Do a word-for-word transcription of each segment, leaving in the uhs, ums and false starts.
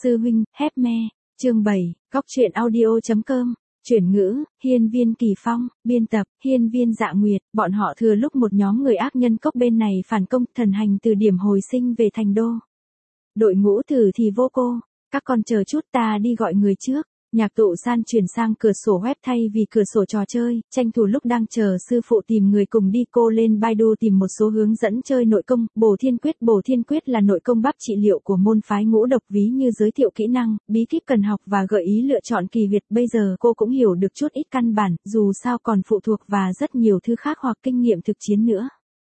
Sư huynh, hép me, chương bảy, Cóc truyện audio.com, chuyển ngữ, Hiên Viên Kỳ Phong, biên tập, Hiên Viên Dạ Nguyệt, bọn họ thừa lúc một nhóm người ác nhân cốc bên này phản công thần hành từ điểm hồi sinh về thành đô. Đội ngũ thử thì vô cô, các con chờ chút ta đi gọi người trước. Nhạc Tụ San chuyển sang cửa sổ web thay vì cửa sổ trò chơi, tranh thủ lúc đang chờ sư phụ tìm người cùng đi, cô lên Baidu tìm một số hướng dẫn chơi nội công. Bổ Thiên Quyết Bổ Thiên Quyết là nội công bắp trị liệu của môn phái Ngũ Độc, ví như giới thiệu kỹ năng, bí kíp cần học và gợi ý lựa chọn kỳ huyệt. Bây giờ cô cũng hiểu được chút ít căn bản, dù sao còn phụ thuộc và rất nhiều thứ khác hoặc kinh nghiệm thực chiến nữa.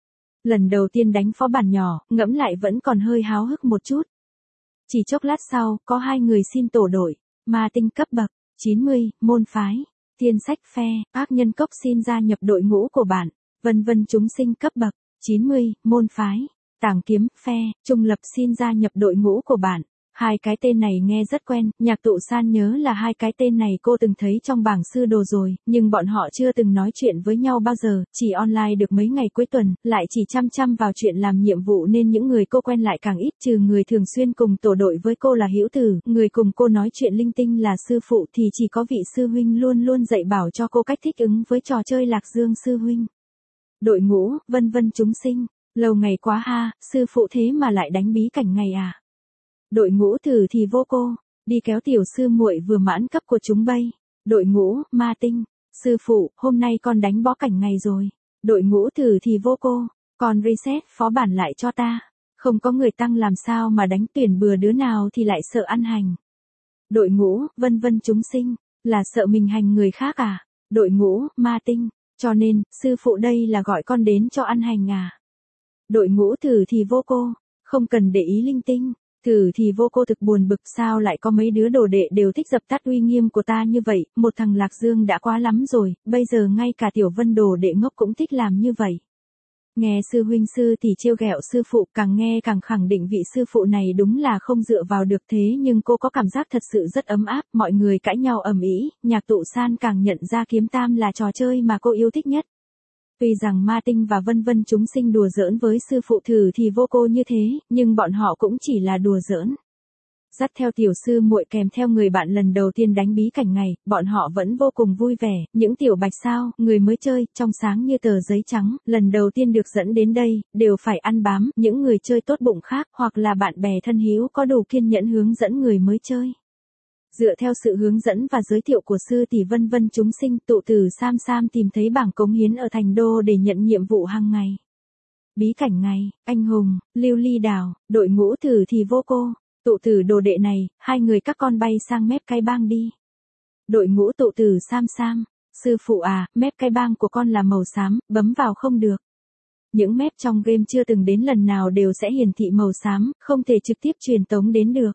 Lần đầu tiên đánh phó bản nhỏ, ngẫm lại vẫn còn hơi háo hức một chút. Chỉ chốc lát sau, có hai người xin tổ đội. Ma tinh cấp bậc chín mươi, môn phái Thiên Sách Phe, ác nhân cốc xin gia nhập đội ngũ của bạn. Vân Vân chúng sinh cấp bậc chín mươi, môn phái Tàng Kiếm Phe, trung lập xin gia nhập đội ngũ của bạn. Hai cái tên này nghe rất quen, Nhạc Tụ San nhớ là hai cái tên này cô từng thấy trong bảng sư đồ rồi, nhưng bọn họ chưa từng nói chuyện với nhau bao giờ, chỉ online được mấy ngày cuối tuần, lại chỉ chăm chăm vào chuyện làm nhiệm vụ nên những người cô quen lại càng ít, trừ người thường xuyên cùng tổ đội với cô là Hữu Tử, người cùng cô nói chuyện linh tinh là sư phụ, thì chỉ có vị sư huynh luôn luôn dạy bảo cho cô cách thích ứng với trò chơi Lạc Dương sư huynh. Đội ngũ, Vân Vân chúng sinh, lâu ngày quá ha, sư phụ thế mà lại đánh bí cảnh ngày à. Đội ngũ thử thì vô cô, đi kéo tiểu sư muội vừa mãn cấp của chúng bay. Đội ngũ, ma tinh, sư phụ, hôm nay con đánh bó cảnh ngày rồi. Đội ngũ thử thì vô cô, con reset phó bản lại cho ta. Không có người tăng làm sao mà đánh, tuyển bừa đứa nào thì lại sợ ăn hành. Đội ngũ, Vân Vân chúng sinh, là sợ mình hành người khác à. Đội ngũ, ma tinh, cho nên, sư phụ đây là gọi con đến cho ăn hành à. Đội ngũ thử thì vô cô, không cần để ý linh tinh. Thử thì vô cô thực buồn bực, sao lại có mấy đứa đồ đệ đều thích dập tắt uy nghiêm của ta như vậy, một thằng Lạc Dương đã quá lắm rồi, bây giờ ngay cả Tiểu Vân đồ đệ ngốc cũng thích làm như vậy. Nghe sư huynh sư thì trêu ghẹo sư phụ, càng nghe càng khẳng định vị sư phụ này đúng là không dựa vào được, thế nhưng cô có cảm giác thật sự rất ấm áp, mọi người cãi nhau ầm ĩ, Nhạc Tụ San càng nhận ra kiếm tam là trò chơi mà cô yêu thích nhất. Tuy rằng ma tinh và Vân Vân chúng sinh đùa giỡn với sư phụ thử thì vô cô như thế, nhưng bọn họ cũng chỉ là đùa giỡn. Dắt theo tiểu sư muội kèm theo người bạn lần đầu tiên đánh bí cảnh ngày, bọn họ vẫn vô cùng vui vẻ, những tiểu bạch sao, người mới chơi, trong sáng như tờ giấy trắng, lần đầu tiên được dẫn đến đây, đều phải ăn bám, những người chơi tốt bụng khác, hoặc là bạn bè thân hữu có đủ kiên nhẫn hướng dẫn người mới chơi. Dựa theo sự hướng dẫn và giới thiệu của sư tỷ Vân Vân chúng sinh, tụ tử Sam Sam tìm thấy bảng cống hiến ở thành đô để nhận nhiệm vụ hàng ngày. Bí cảnh ngày, anh hùng, lưu ly đảo, đội ngũ thử thì vô cô, tụ tử đồ đệ này, hai người các con bay sang mép cái bang đi. Đội ngũ tụ tử Sam Sam, sư phụ à, mép cái bang của con là màu xám, bấm vào không được. Những mép trong game chưa từng đến lần nào đều sẽ hiển thị màu xám, không thể trực tiếp truyền tống đến được.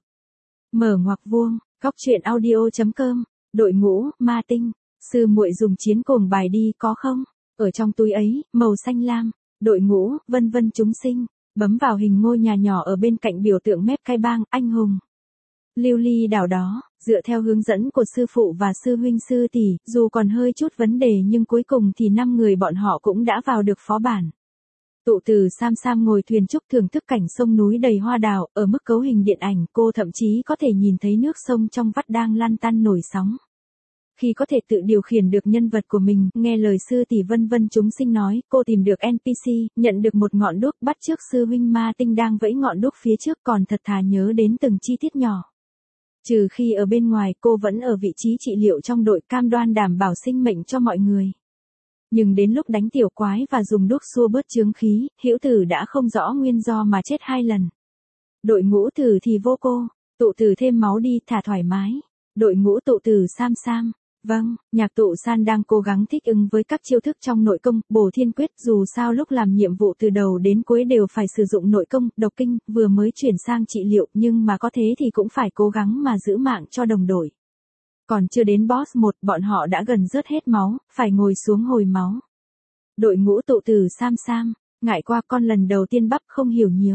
Mở ngoặc vuông. Cóc truyện audio.com, đội ngũ, ma tinh, sư muội dùng chiến cuồng bài đi có không? Ở trong túi ấy, màu xanh lam, đội ngũ, Vân Vân chúng sinh, bấm vào hình ngôi nhà nhỏ ở bên cạnh biểu tượng mép cái bang, anh hùng. Lưu ly đảo đó, dựa theo hướng dẫn của sư phụ và sư huynh sư tỷ, dù còn hơi chút vấn đề nhưng cuối cùng thì năm người bọn họ cũng đã vào được phó bản. Tụ tử Sam Sam ngồi thuyền trúc thưởng thức cảnh sông núi đầy hoa đào, ở mức cấu hình điện ảnh cô thậm chí có thể nhìn thấy nước sông trong vắt đang lăn tăn nổi sóng. Khi có thể tự điều khiển được nhân vật của mình, nghe lời sư tỷ Vân Vân chúng sinh nói, cô tìm được en pê xê, nhận được một ngọn đuốc, bắt chước sư huynh ma tinh đang vẫy ngọn đuốc phía trước, còn thật thà nhớ đến từng chi tiết nhỏ. Trừ khi ở bên ngoài, cô vẫn ở vị trí trị liệu trong đội, cam đoan đảm bảo sinh mệnh cho mọi người. Nhưng đến lúc đánh tiểu quái và dùng đuốc xua bớt chướng khí, Hữu Tử đã không rõ nguyên do mà chết hai lần. Đội ngũ thử thì vô cô, tụ tử thêm máu đi, thả thoải mái. Đội ngũ tụ tử Sam Sam, vâng, Nhạc Tụ San đang cố gắng thích ứng với các chiêu thức trong nội công, Bổ Thiên Quyết, dù sao lúc làm nhiệm vụ từ đầu đến cuối đều phải sử dụng nội công, độc kinh, vừa mới chuyển sang trị liệu, nhưng mà có thế thì cũng phải cố gắng mà giữ mạng cho đồng đội. Còn chưa đến boss một, bọn họ đã gần rớt hết máu, phải ngồi xuống hồi máu. Đội ngũ tụ tử Sam Sam, ngại qua con lần đầu tiên bắp không hiểu nhiều.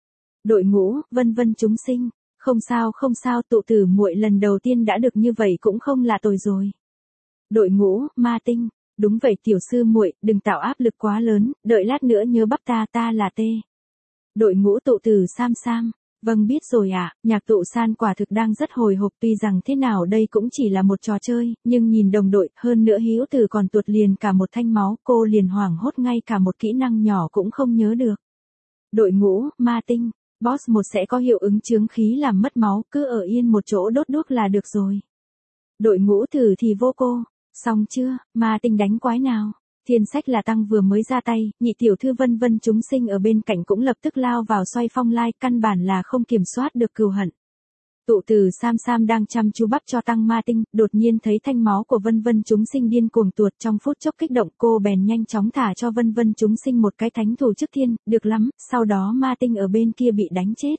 Đội ngũ, Vân Vân chúng sinh, không sao không sao, tụ tử muội lần đầu tiên đã được như vậy cũng không là tồi rồi. Đội ngũ, ma tinh, đúng vậy tiểu sư muội, đừng tạo áp lực quá lớn, đợi lát nữa nhớ bắp ta, ta là tê. Đội ngũ tụ tử Sam Sam, Vâng biết rồi ạ, nhạc tụ san quả thực đang rất hồi hộp, tuy rằng thế nào đây cũng chỉ là một trò chơi, nhưng nhìn đồng đội, hơn nữa Hữu Từ còn tuột liền cả một thanh máu, cô liền hoảng hốt ngay cả một kỹ năng nhỏ cũng không nhớ được. Đội ngũ, ma tinh, boss một sẽ có hiệu ứng chướng khí làm mất máu, cứ ở yên một chỗ đốt đuốc là được rồi. Đội ngũ thử thì vô cô, xong chưa, ma tinh đánh quái nào. Thiên sách là tăng vừa mới ra tay, nhị tiểu thư vân vân chúng sinh ở bên cạnh cũng lập tức lao vào xoay phong lai, căn bản là không kiểm soát được cừu hận. Tụ từ Sam Sam đang chăm chú bắp cho tăng ma tinh, đột nhiên thấy thanh máu của vân vân chúng sinh điên cuồng tuột, trong phút chốc kích động cô bèn nhanh chóng thả cho vân vân chúng sinh một cái thánh thủ trước thiên, được lắm, sau đó ma tinh ở bên kia bị đánh chết.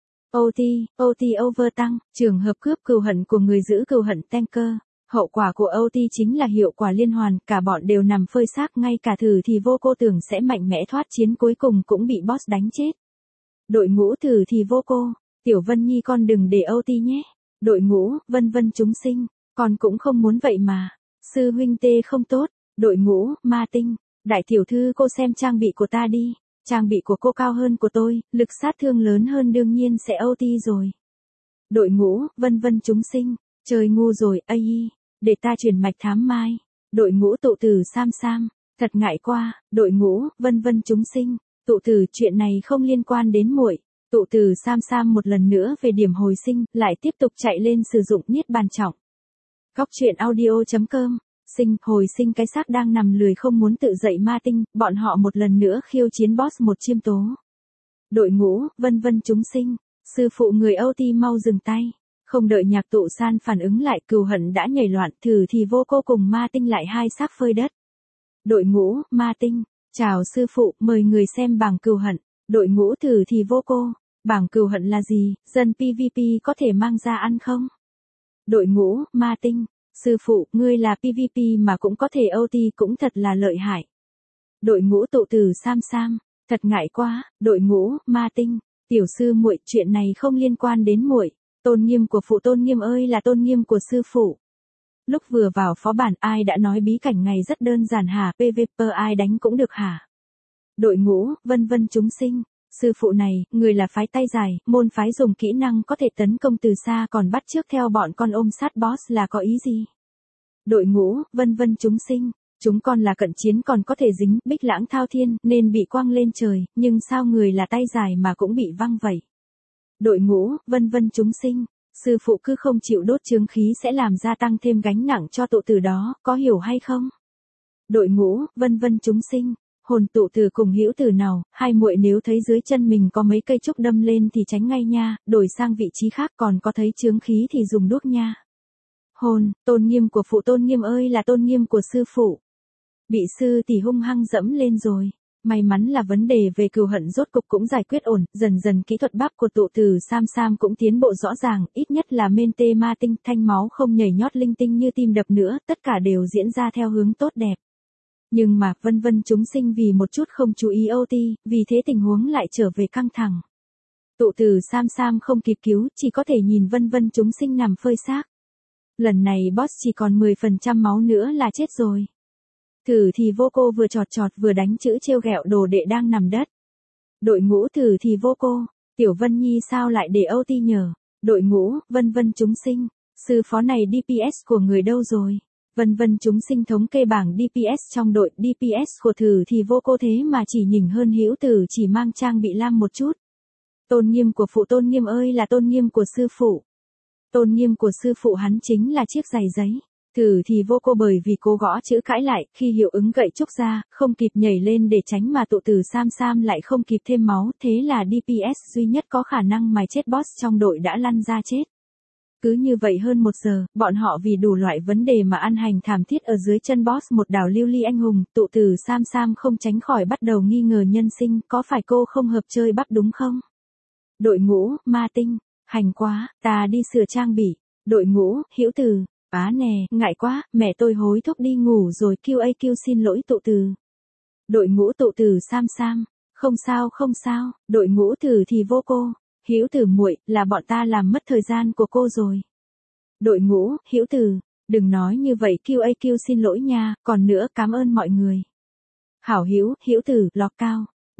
ô tê, ô tê over tăng, trường hợp cướp cừu hận của người giữ cừu hận tanker. Hậu quả của ô tê chính là hiệu quả liên hoàn, cả bọn đều nằm phơi xác, ngay cả thử thì vô cô tưởng sẽ mạnh mẽ thoát chiến cuối cùng cũng bị boss đánh chết. Đội ngũ thử thì vô cô, Tiểu Vân Nhi con đừng để ô tê nhé. Đội ngũ, vân vân chúng sinh, con cũng không muốn vậy mà. Sư huynh tê không tốt, đội ngũ, ma tinh, đại tiểu thư cô xem trang bị của ta đi. Trang bị của cô cao hơn của tôi, lực sát thương lớn hơn đương nhiên sẽ ô tê rồi. Đội ngũ, vân vân chúng sinh, trời ngu rồi, ai để ta chuyển mạch thám mai. Đội ngũ tụ từ Sam Sam, thật ngại quá, đội ngũ, vân vân chúng sinh, tụ từ chuyện này không liên quan đến muội. Tụ từ Sam Sam một lần nữa về điểm hồi sinh, lại tiếp tục chạy lên sử dụng niết bàn trọng. Góc truyện audio chấm com, sinh, hồi sinh cái xác đang nằm lười không muốn tự dậy ma tinh, bọn họ một lần nữa khiêu chiến boss một chiêm tố. Đội ngũ, vân vân chúng sinh, sư phụ người ô tê mau dừng tay. Không đợi nhạc tụ san phản ứng lại, cừu hận đã nhảy loạn, thử thì vô cô cùng ma tinh lại hai xác phơi đất. Đội ngũ, ma tinh, chào sư phụ, mời người xem bảng cừu hận. Đội ngũ thử thì vô cô, bảng cừu hận là gì, dân pê vê pê có thể mang ra ăn không? Đội ngũ, ma tinh, sư phụ, ngươi là pê vê pê mà cũng có thể ô tê cũng thật là lợi hại. Đội ngũ tụ từ Sam Sam, thật ngại quá, đội ngũ, ma tinh, tiểu sư muội, chuyện này không liên quan đến muội. Tôn nghiêm của phụ tôn nghiêm ơi là tôn nghiêm của sư phụ. Lúc vừa vào phó bản ai đã nói bí cảnh ngày rất đơn giản hả, pê vê pê ai đánh cũng được hả? Đội ngũ, vân vân chúng sinh, sư phụ này, người là phái tay dài, môn phái dùng kỹ năng có thể tấn công từ xa còn bắt trước theo bọn con ôm sát boss là có ý gì? Đội ngũ, vân vân chúng sinh, chúng con là cận chiến còn có thể dính, bích lãng thao thiên nên bị quăng lên trời, nhưng sao người là tay dài mà cũng bị văng vậy? Đội ngũ, vân vân chúng sinh, sư phụ cứ không chịu đốt chướng khí sẽ làm gia tăng thêm gánh nặng cho tụ tử đó, có hiểu hay không? Đội ngũ, vân vân chúng sinh, hồn tụ tử cùng Hữu Tử nào, hai muội nếu thấy dưới chân mình có mấy cây trúc đâm lên thì tránh ngay nha, đổi sang vị trí khác, còn có thấy chướng khí thì dùng đuốc nha. Hồn, tôn nghiêm của phụ tôn nghiêm ơi là tôn nghiêm của sư phụ. Bị sư tỷ hung hăng dẫm lên rồi. May mắn là vấn đề về cừu hận rốt cục cũng giải quyết ổn, dần dần kỹ thuật bắp của tụ từ Sam Sam cũng tiến bộ rõ ràng, ít nhất là men tê ma tinh, thanh máu không nhảy nhót linh tinh như tim đập nữa, tất cả đều diễn ra theo hướng tốt đẹp. Nhưng mà, vân vân chúng sinh vì một chút không chú ý ô tê, vì thế tình huống lại trở về căng thẳng. Tụ từ Sam Sam không kịp cứu, chỉ có thể nhìn vân vân chúng sinh nằm phơi xác. Lần này boss chỉ còn mười phần trăm máu nữa là chết rồi. Thử thì vô cô vừa chọt chọt vừa đánh chữ trêu ghẹo đồ đệ đang nằm đất. Đội ngũ thử thì vô cô, Tiểu Vân Nhi sao lại để ô tê nhờ. Đội ngũ, vân vân chúng sinh, sư phó này đê pê ét của người đâu rồi. Vân vân chúng sinh thống kê bảng đê pê ét trong đội, đê pê ét của thử thì vô cô thế mà chỉ nhỉnh hơn Hữu Tử chỉ mang trang bị lam một chút. Tôn nghiêm của phụ tôn nghiêm ơi là tôn nghiêm của sư phụ. Tôn nghiêm của sư phụ hắn chính là chiếc giày giấy. Thử thì vô cô bởi vì cố gõ chữ cãi lại, khi hiệu ứng gậy trúc ra, không kịp nhảy lên để tránh mà tụ từ Sam Sam lại không kịp thêm máu, thế là đê pê ét duy nhất có khả năng mài chết boss trong đội đã lăn ra chết. Cứ như vậy hơn một giờ, bọn họ vì đủ loại vấn đề mà ăn hành thảm thiết ở dưới chân boss một đảo lưu ly anh hùng, tụ từ Sam Sam không tránh khỏi bắt đầu nghi ngờ nhân sinh, có phải cô không hợp chơi bắp đúng không? Đội ngũ, ma tinh, hành quá, ta đi sửa trang bị. Đội ngũ, Hữu Tử. Á nè, ngại quá, mẹ tôi hối thúc đi ngủ rồi, quy a quy xin lỗi tụ từ. Đội ngũ tụ từ Sam Sam, không sao không sao, đội ngũ thử thì vô cô, Hữu Tử muội, là bọn ta làm mất thời gian của cô rồi. Đội ngũ, Hữu Tử, đừng nói như vậy, quy a quy xin lỗi nha, còn nữa cảm ơn mọi người. Hảo Hữu, Hữu Tử, lọc cao,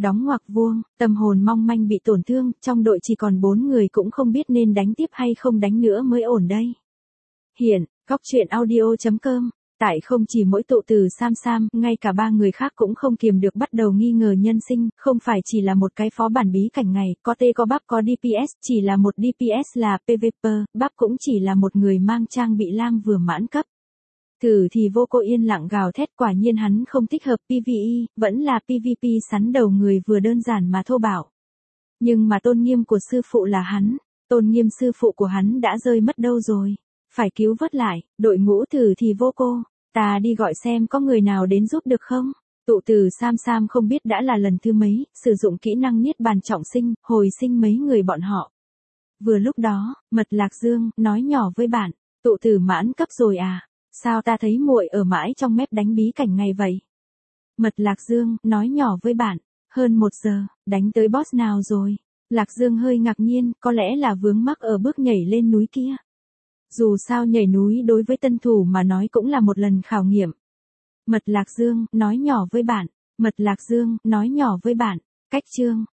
Đóng ngoặc vuông, tâm hồn mong manh bị tổn thương, trong đội chỉ còn bốn người cũng không biết nên đánh tiếp hay không đánh nữa mới ổn đây. Hiện, góc truyện audio.com, tại không chỉ mỗi tụ từ Sam Sam, ngay cả ba người khác cũng không kiềm được bắt đầu nghi ngờ nhân sinh, không phải chỉ là một cái phó bản bí cảnh ngày, có tê có bắp có đê pê ét, chỉ là một đê pê ét là pê vê pê, bắp cũng chỉ là một người mang trang bị lam vừa mãn cấp. Thử thì vô cô yên lặng gào thét, quả nhiên hắn không thích hợp pê vê e, vẫn là pê vê pê sắn đầu người vừa đơn giản mà thô bạo. Nhưng mà tôn nghiêm của sư phụ là hắn, tôn nghiêm sư phụ của hắn đã rơi mất đâu rồi, phải cứu vớt lại, đội ngũ thử thì vô cô, ta đi gọi xem có người nào đến giúp được không. Tụ từ Sam Sam không biết đã là lần thứ mấy, sử dụng kỹ năng niết bàn trọng sinh, hồi sinh mấy người bọn họ. Vừa lúc đó, Mật Lạc Dương nói nhỏ với bạn, tụ từ mãn cấp rồi à? Sao ta thấy muội ở mãi trong mép đánh bí cảnh ngày vậy? Mật Lạc Dương nói nhỏ với bạn, hơn một giờ, đánh tới boss nào rồi? Lạc Dương hơi ngạc nhiên, có lẽ là vướng mắc ở bước nhảy lên núi kia. Dù sao nhảy núi đối với tân thủ mà nói cũng là một lần khảo nghiệm. Mật Lạc Dương nói nhỏ với bạn, Mật Lạc Dương nói nhỏ với bạn, cách chương.